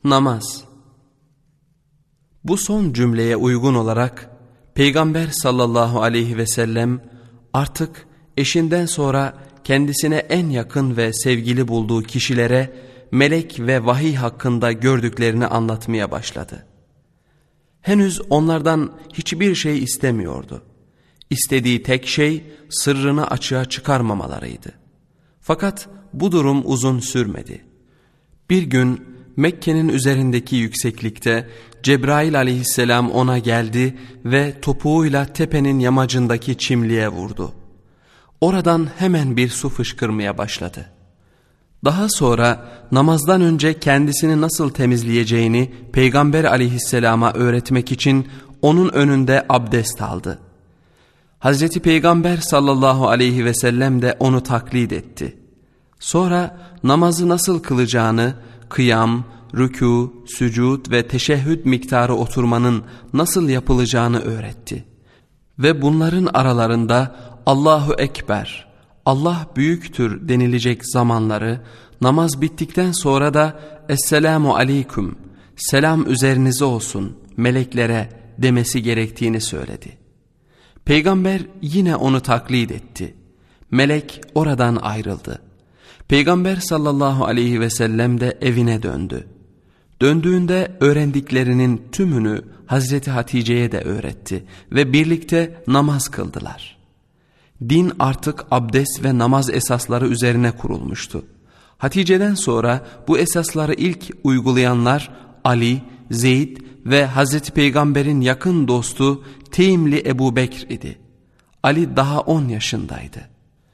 Namaz. Bu son cümleye uygun olarak Peygamber sallallahu aleyhi ve sellem artık eşinden sonra kendisine en yakın ve sevgili bulduğu kişilere melek ve vahiy hakkında gördüklerini anlatmaya başladı. Henüz onlardan hiçbir şey istemiyordu. İstediği tek şey sırrını açığa çıkarmamalarıydı. Fakat bu durum uzun sürmedi. Bir gün Mekke'nin üzerindeki yükseklikte Cebrail aleyhisselam ona geldi ve topuğuyla tepenin yamacındaki çimliğe vurdu. Oradan hemen bir su fışkırmaya başladı. Daha sonra namazdan önce kendisini nasıl temizleyeceğini Peygamber aleyhisselama öğretmek için onun önünde abdest aldı. Hazreti Peygamber sallallahu aleyhi ve sellem de onu taklit etti. Sonra namazı nasıl kılacağını, kıyam, rükû, sücud ve teşehhüd miktarı oturmanın nasıl yapılacağını öğretti. Ve bunların aralarında Allahu Ekber, Allah büyüktür denilecek zamanları, namaz bittikten sonra da Esselamu Aleyküm, selam üzerinize olsun meleklere demesi gerektiğini söyledi. Peygamber yine onu taklit etti. Melek oradan ayrıldı. Peygamber sallallahu aleyhi ve sellem de evine döndü. Döndüğünde öğrendiklerinin tümünü Hazreti Hatice'ye de öğretti ve birlikte namaz kıldılar. Din artık abdest ve namaz esasları üzerine kurulmuştu. Hatice'den sonra bu esasları ilk uygulayanlar Ali, Zeyd ve Hazreti Peygamber'in yakın dostu Teymli Ebu Bekr idi. Ali daha 10 yaşındaydı.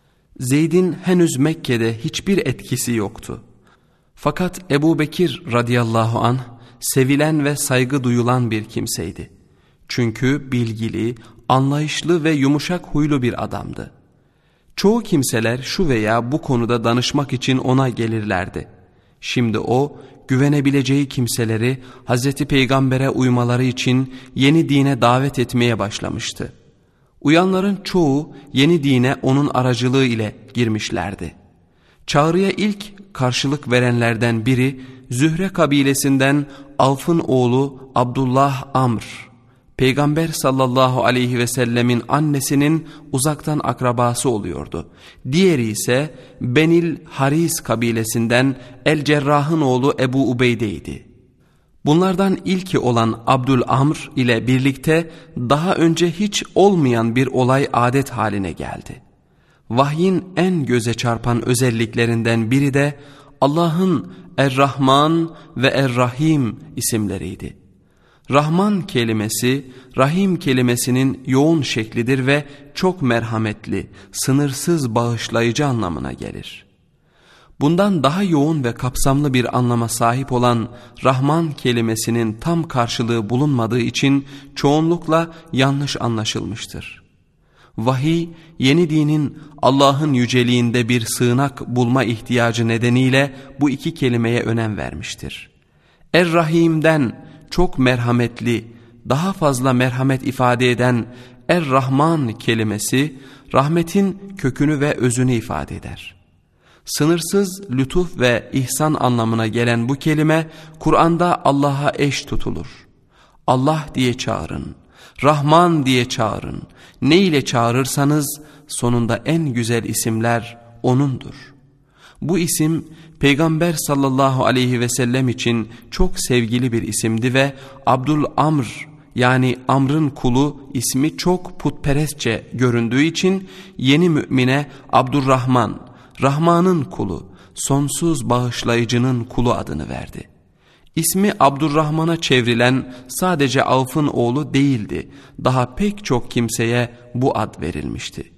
Zeyd'in henüz Mekke'de hiçbir etkisi yoktu. Fakat Ebu Bekir radıyallahu anh sevilen ve saygı duyulan bir kimseydi. Çünkü bilgili, anlayışlı ve yumuşak huylu bir adamdı. Çoğu kimseler şu veya bu konuda danışmak için ona gelirlerdi. Şimdi o, güvenebileceği kimseleri Hazreti Peygamber'e uymaları için yeni dine davet etmeye başlamıştı. Uyanların çoğu yeni dine onun aracılığı ile girmişlerdi. Çağrıya ilk karşılık verenlerden biri Zühre kabilesinden Avf'ın oğlu Abdullah Amr. Peygamber sallallahu aleyhi ve sellemin annesinin uzaktan akrabası oluyordu. Diğeri ise Benil Haris kabilesinden El Cerrah'ın oğlu Ebu Ubeyde'ydi. Bunlardan ilki olan Abdül Amr ile birlikte daha önce hiç olmayan bir olay adet haline geldi. Vahyin en göze çarpan özelliklerinden biri de Allah'ın Er-Rahman ve Er-Rahim isimleriydi. Rahman kelimesi, Rahim kelimesinin yoğun şeklidir ve çok merhametli, sınırsız bağışlayıcı anlamına gelir. Bundan daha yoğun ve kapsamlı bir anlama sahip olan Rahman kelimesinin tam karşılığı bulunmadığı için çoğunlukla yanlış anlaşılmıştır. Vahiy, yeni dinin Allah'ın yüceliğinde bir sığınak bulma ihtiyacı nedeniyle bu iki kelimeye önem vermiştir. Er-Rahim'den çok merhametli, daha fazla merhamet ifade eden Er-Rahman kelimesi, rahmetin kökünü ve özünü ifade eder. Sınırsız lütuf ve ihsan anlamına gelen bu kelime, Kur'an'da Allah'a eş tutulur. Allah diye çağırın, Rahman diye çağırın, ne ile çağırırsanız sonunda en güzel isimler O'nundur. Bu isim Peygamber sallallahu aleyhi ve sellem için çok sevgili bir isimdi ve Abdül Amr yani Amr'ın kulu ismi çok putperestçe göründüğü için yeni mümine Abdurrahman, Rahman'ın kulu, sonsuz bağışlayıcının kulu adını verdi. İsmi Abdurrahman'a çevrilen sadece Avf'ın oğlu değildi, daha pek çok kimseye bu ad verilmişti.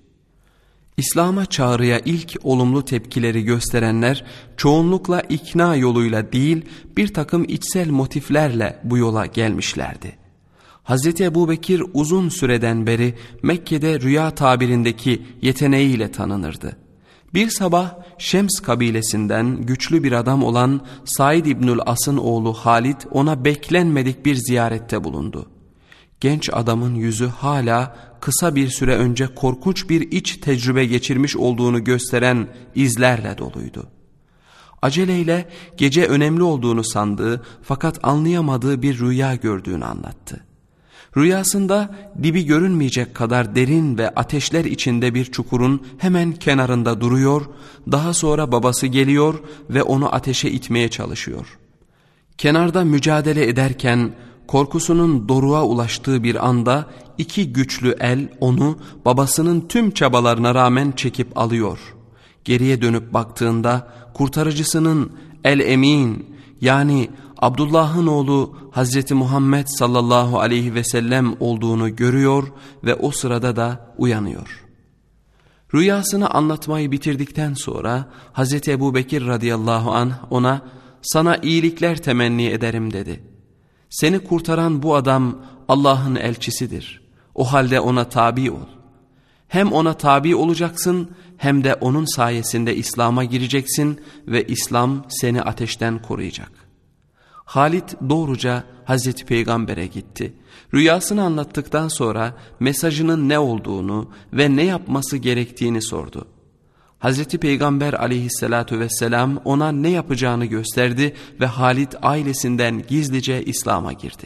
İslam'a çağrıya ilk olumlu tepkileri gösterenler çoğunlukla ikna yoluyla değil bir takım içsel motiflerle bu yola gelmişlerdi. Hazreti Ebubekir uzun süreden beri Mekke'de rüya tabirindeki yeteneğiyle tanınırdı. Bir sabah Şems kabilesinden güçlü bir adam olan Said İbnül As'ın oğlu Halid ona beklenmedik bir ziyarette bulundu. Genç adamın yüzü hala kısa bir süre önce korkunç bir iç tecrübe geçirmiş olduğunu gösteren izlerle doluydu. Aceleyle gece önemli olduğunu sandığı fakat anlayamadığı bir rüya gördüğünü anlattı. Rüyasında dibi görünmeyecek kadar derin ve ateşler içinde bir çukurun hemen kenarında duruyor, daha sonra babası geliyor ve onu ateşe itmeye çalışıyor. Kenarda mücadele ederken korkusunun doruğa ulaştığı bir anda iki güçlü el onu babasının tüm çabalarına rağmen çekip alıyor. Geriye dönüp baktığında kurtarıcısının El-Emin yani Abdullah'ın oğlu Hazreti Muhammed sallallahu aleyhi ve sellem olduğunu görüyor ve o sırada da uyanıyor. Rüyasını anlatmayı bitirdikten sonra Hazreti Ebubekir radıyallahu anh ona "Sana iyilikler temenni ederim" dedi. "Seni kurtaran bu adam Allah'ın elçisidir. O halde ona tabi ol. Hem ona tabi olacaksın hem de onun sayesinde İslam'a gireceksin ve İslam seni ateşten koruyacak." Halit doğruca Hazreti Peygamber'e gitti. Rüyasını anlattıktan sonra mesajının ne olduğunu ve ne yapması gerektiğini sordu. Hazreti Peygamber aleyhissalatu vesselam ona ne yapacağını gösterdi ve Halit ailesinden gizlice İslam'a girdi.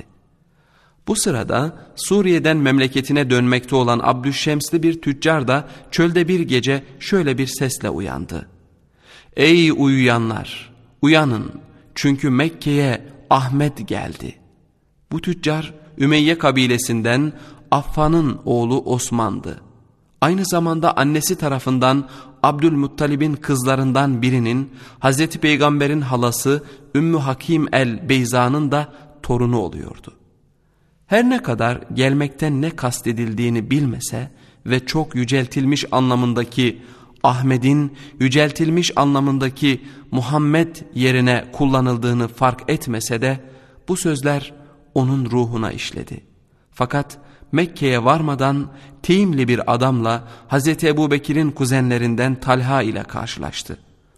Bu sırada Suriye'den memleketine dönmekte olan Abdüşşemsli bir tüccar da çölde bir gece şöyle bir sesle uyandı. "Ey uyuyanlar, uyanın, çünkü Mekke'ye Ahmet geldi." Bu tüccar Ümeyye kabilesinden Affan'ın oğlu Osman'dı. Aynı zamanda annesi tarafından Abdülmuttalib'in kızlarından birinin Hazreti Peygamber'in halası Ümmü Hakim el-Beyza'nın da torunu oluyordu. Her ne kadar gelmekten ne kastedildiğini bilmese ve çok yüceltilmiş anlamındaki Ahmet'in yüceltilmiş anlamındaki Muhammed yerine kullanıldığını fark etmese de bu sözler onun ruhuna işledi. Fakat Mekke'ye varmadan Teyimli bir adamla Hazreti Ebubekir'in kuzenlerinden Talha ile karşılaştı.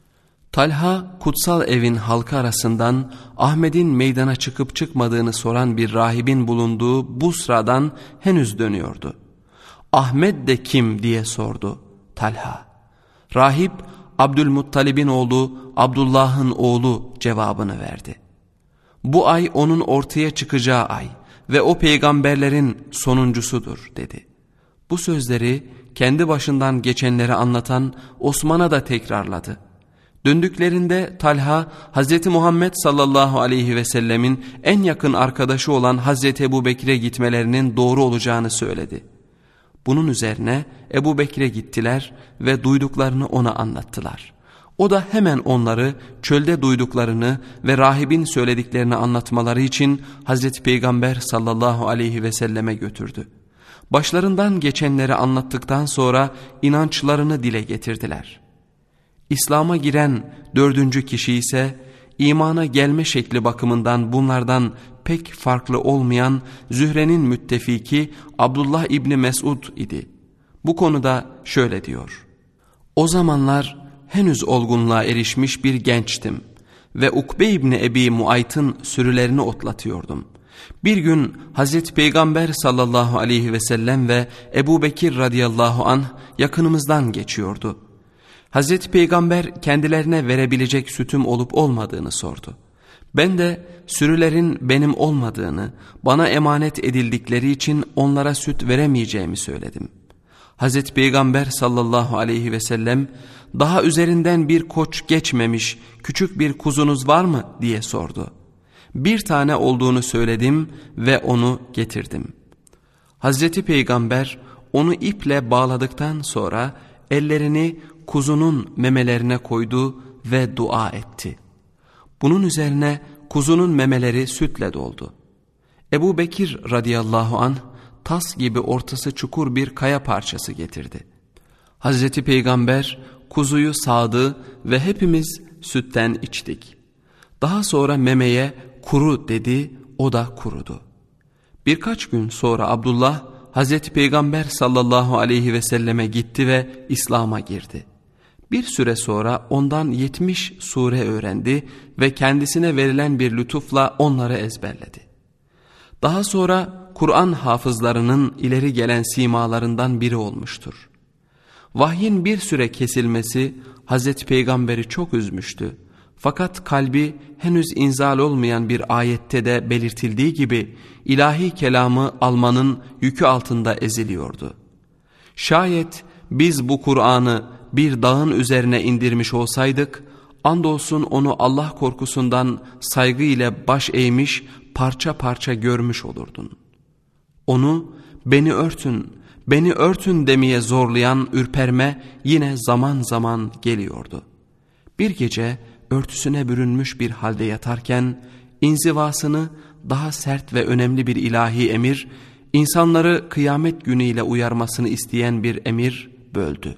Talha kutsal evin halkı arasından Ahmet'in meydana çıkıp çıkmadığını soran bir rahibin bulunduğu Busra'dan henüz dönüyordu. "Ahmet de kim?" diye sordu Talha. Rahip Abdülmuttalib'in oğlu Abdullah'ın oğlu cevabını verdi. "Bu ay onun ortaya çıkacağı ay ve o peygamberlerin sonuncusudur" dedi. Bu sözleri kendi başından geçenleri anlatan Osman'a da tekrarladı. Döndüklerinde Talha Hazreti Muhammed sallallahu aleyhi ve sellemin en yakın arkadaşı olan Hazreti Ebubekir'e gitmelerinin doğru olacağını söyledi. Bunun üzerine Ebubekir'e gittiler ve duyduklarını ona anlattılar. O da hemen onları çölde duyduklarını ve rahibin söylediklerini anlatmaları için Hazreti Peygamber sallallahu aleyhi ve selleme götürdü. Başlarından geçenleri anlattıktan sonra inançlarını dile getirdiler. İslam'a giren dördüncü kişi ise imana gelme şekli bakımından bunlardan pek farklı olmayan Zühre'nin müttefiki Abdullah İbni Mesud idi. Bu konuda şöyle diyor: "O zamanlar henüz olgunluğa erişmiş bir gençtim ve Ukbe İbni Ebi Muayt'ın sürülerini otlatıyordum. Bir gün Hazreti Peygamber sallallahu aleyhi ve sellem ve Ebubekir radıyallahu anh yakınımızdan geçiyordu. Hazreti Peygamber kendilerine verebilecek sütüm olup olmadığını sordu. Ben de sürülerin benim olmadığını, bana emanet edildikleri için onlara süt veremeyeceğimi söyledim. Hazreti Peygamber sallallahu aleyhi ve sellem daha üzerinden bir koç geçmemiş küçük bir kuzunuz var mı diye sordu. Bir tane olduğunu söyledim ve onu getirdim. Hazreti Peygamber onu iple bağladıktan sonra ellerini kuzunun memelerine koydu ve dua etti. Bunun üzerine kuzunun memeleri sütle doldu. Ebubekir radıyallahu anh tas gibi ortası çukur bir kaya parçası getirdi. Hazreti Peygamber kuzuyu sağdı ve hepimiz sütten içtik. Daha sonra memeye kuru dedi, o da kurudu. Birkaç gün sonra Abdullah Hazreti Peygamber sallallahu aleyhi ve selleme gitti ve İslam'a girdi. Bir süre sonra ondan 70 sure öğrendi ve kendisine verilen bir lütufla onları ezberledi. Daha sonra Kur'an hafızlarının ileri gelen simalarından biri olmuştur. Vahyin bir süre kesilmesi Hazreti Peygamber'i çok üzmüştü. Fakat kalbi henüz inzal olmayan bir ayette de belirtildiği gibi ilahi kelamı almanın yükü altında eziliyordu. Şayet biz bu Kur'an'ı bir dağın üzerine indirmiş olsaydık, andolsun onu Allah korkusundan saygı ile baş eğmiş, parça parça görmüş olurdun. Onu beni örtün, beni örtün demeye zorlayan ürperme yine zaman zaman geliyordu. Bir gece örtüsüne bürünmüş bir halde yatarken inzivasını daha sert ve önemli bir ilahi emir, insanları kıyamet günüyle uyarmasını isteyen bir emir böldü.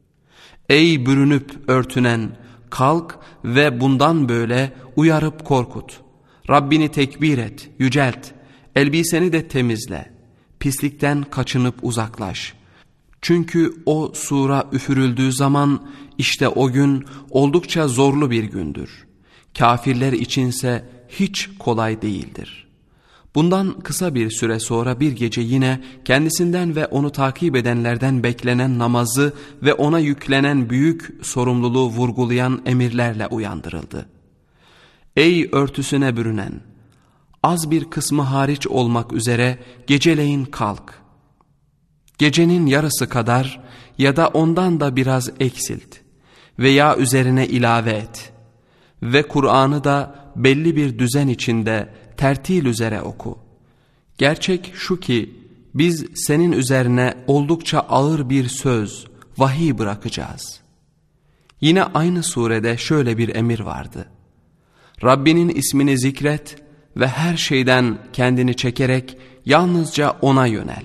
Ey bürünüp örtünen, kalk ve bundan böyle uyarıp korkut. Rabbini tekbir et, yücelt, elbiseni de temizle, pislikten kaçınıp uzaklaş. Çünkü o sura üfürüldüğü zaman işte o gün oldukça zorlu bir gündür. Kafirler içinse hiç kolay değildir. Bundan kısa bir süre sonra bir gece yine kendisinden ve onu takip edenlerden beklenen namazı ve ona yüklenen büyük sorumluluğu vurgulayan emirlerle uyandırıldı. Ey örtüsüne bürünen! Az bir kısmı hariç olmak üzere geceleyin kalk. Gecenin yarısı kadar ya da ondan da biraz eksilt veya üzerine ilave et. Ve Kur'an'ı da belli bir düzen içinde tertil üzere oku. Gerçek şu ki biz senin üzerine oldukça ağır bir söz, vahiy bırakacağız. Yine aynı surede şöyle bir emir vardı. Rabbinin ismini zikret ve her şeyden kendini çekerek yalnızca ona yönel.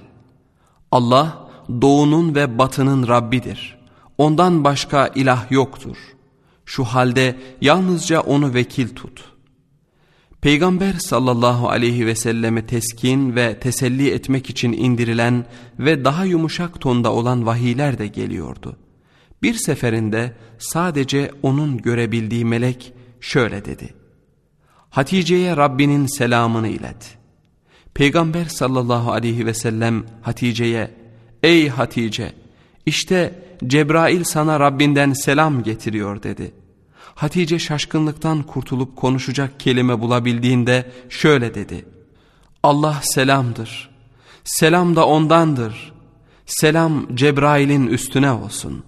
Allah doğunun ve batının Rabbidir. Ondan başka ilah yoktur. Şu halde yalnızca onu vekil tut. Peygamber sallallahu aleyhi ve selleme teskin ve teselli etmek için indirilen ve daha yumuşak tonda olan vahiyler de geliyordu. Bir seferinde sadece onun görebildiği melek şöyle dedi. Hatice'ye Rabbinin selamını ilet. Peygamber sallallahu aleyhi ve sellem Hatice'ye, ey Hatice, işte Cebrail sana Rabbinden selam getiriyor dedi. Hatice şaşkınlıktan kurtulup konuşacak kelime bulabildiğinde şöyle dedi. Allah selamdır, selam da ondandır, selam Cebrail'in üstüne olsun.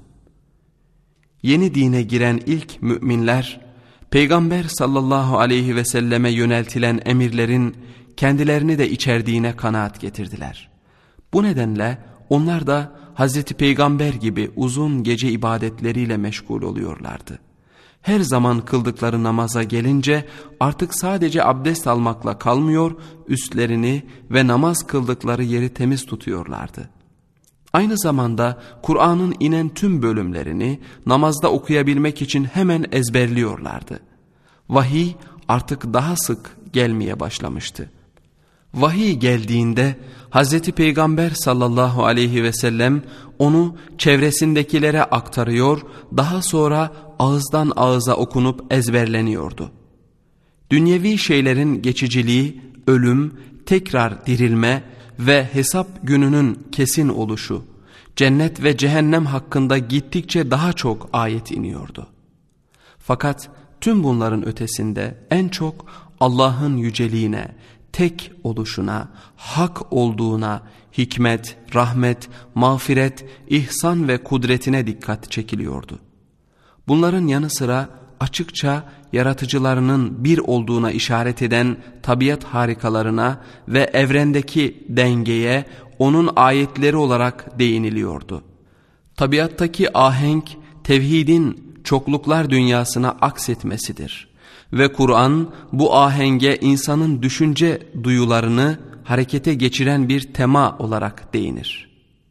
Yeni dine giren ilk müminler, Peygamber sallallahu aleyhi ve selleme yöneltilen emirlerin kendilerini de içerdiğine kanaat getirdiler. Bu nedenle onlar da Hazreti Peygamber gibi uzun gece ibadetleriyle meşgul oluyorlardı. Her zaman kıldıkları namaza gelince artık sadece abdest almakla kalmıyor, üstlerini ve namaz kıldıkları yeri temiz tutuyorlardı. Aynı zamanda Kur'an'ın inen tüm bölümlerini namazda okuyabilmek için hemen ezberliyorlardı. Vahiy artık daha sık gelmeye başlamıştı. Vahiy geldiğinde Hazreti Peygamber sallallahu aleyhi ve sellem onu çevresindekilere aktarıyor, daha sonra ağızdan ağıza okunup ezberleniyordu. Dünyevi şeylerin geçiciliği, ölüm, tekrar dirilme ve hesap gününün kesin oluşu, cennet ve cehennem hakkında gittikçe daha çok ayet iniyordu. Fakat tüm bunların ötesinde en çok Allah'ın yüceliğine, tek oluşuna, hak olduğuna, hikmet, rahmet, mağfiret, ihsan ve kudretine dikkat çekiliyordu. Bunların yanı sıra açıkça yaratıcılarının bir olduğuna işaret eden tabiat harikalarına ve evrendeki dengeye onun ayetleri olarak değiniliyordu. Tabiattaki ahenk tevhidin çokluklar dünyasına aksetmesidir. Ve Kur'an bu ahenge insanın düşünce duyularını harekete geçiren bir tema olarak değinir.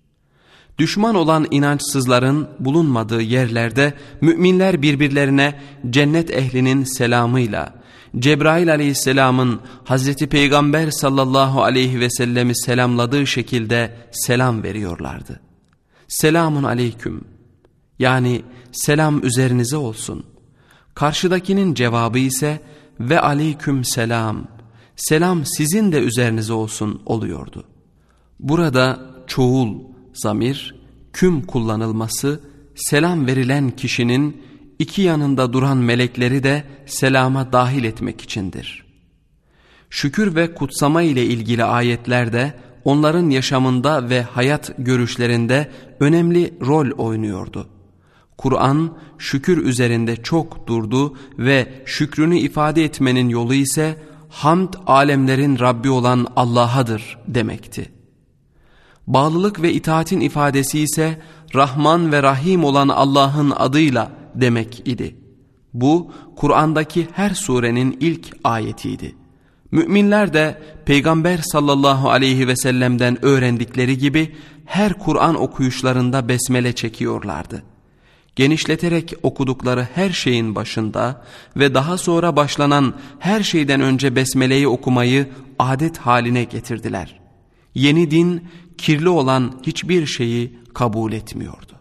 Düşman olan inançsızların bulunmadığı yerlerde müminler birbirlerine cennet ehlinin selamıyla, Cebrail aleyhisselamın Hazreti Peygamber sallallahu aleyhi ve sellemi selamladığı şekilde selam veriyorlardı. Selamun aleyküm, yani selam üzerinize olsun. Karşıdakinin cevabı ise ve aleyküm selam, selam sizin de üzerinize olsun oluyordu. Burada çoğul, zamir, küm kullanılması selam verilen kişinin iki yanında duran melekleri de selama dahil etmek içindir. Şükür ve kutsama ile ilgili ayetler de onların yaşamında ve hayat görüşlerinde önemli rol oynuyordu. Kur'an şükür üzerinde çok durdu ve şükrünü ifade etmenin yolu ise hamd alemlerin Rabbi olan Allah'adır demekti. Bağlılık ve itaatin ifadesi ise Rahman ve Rahim olan Allah'ın adıyla demek idi. Bu Kur'an'daki her surenin ilk ayetiydi. Müminler de Peygamber sallallahu aleyhi ve sellem'den öğrendikleri gibi her Kur'an okuyuşlarında besmele çekiyorlardı. Genişleterek okudukları her şeyin başında ve daha sonra başlanan her şeyden önce besmeleyi okumayı adet haline getirdiler. Yeni din kirli olan hiçbir şeyi kabul etmiyordu.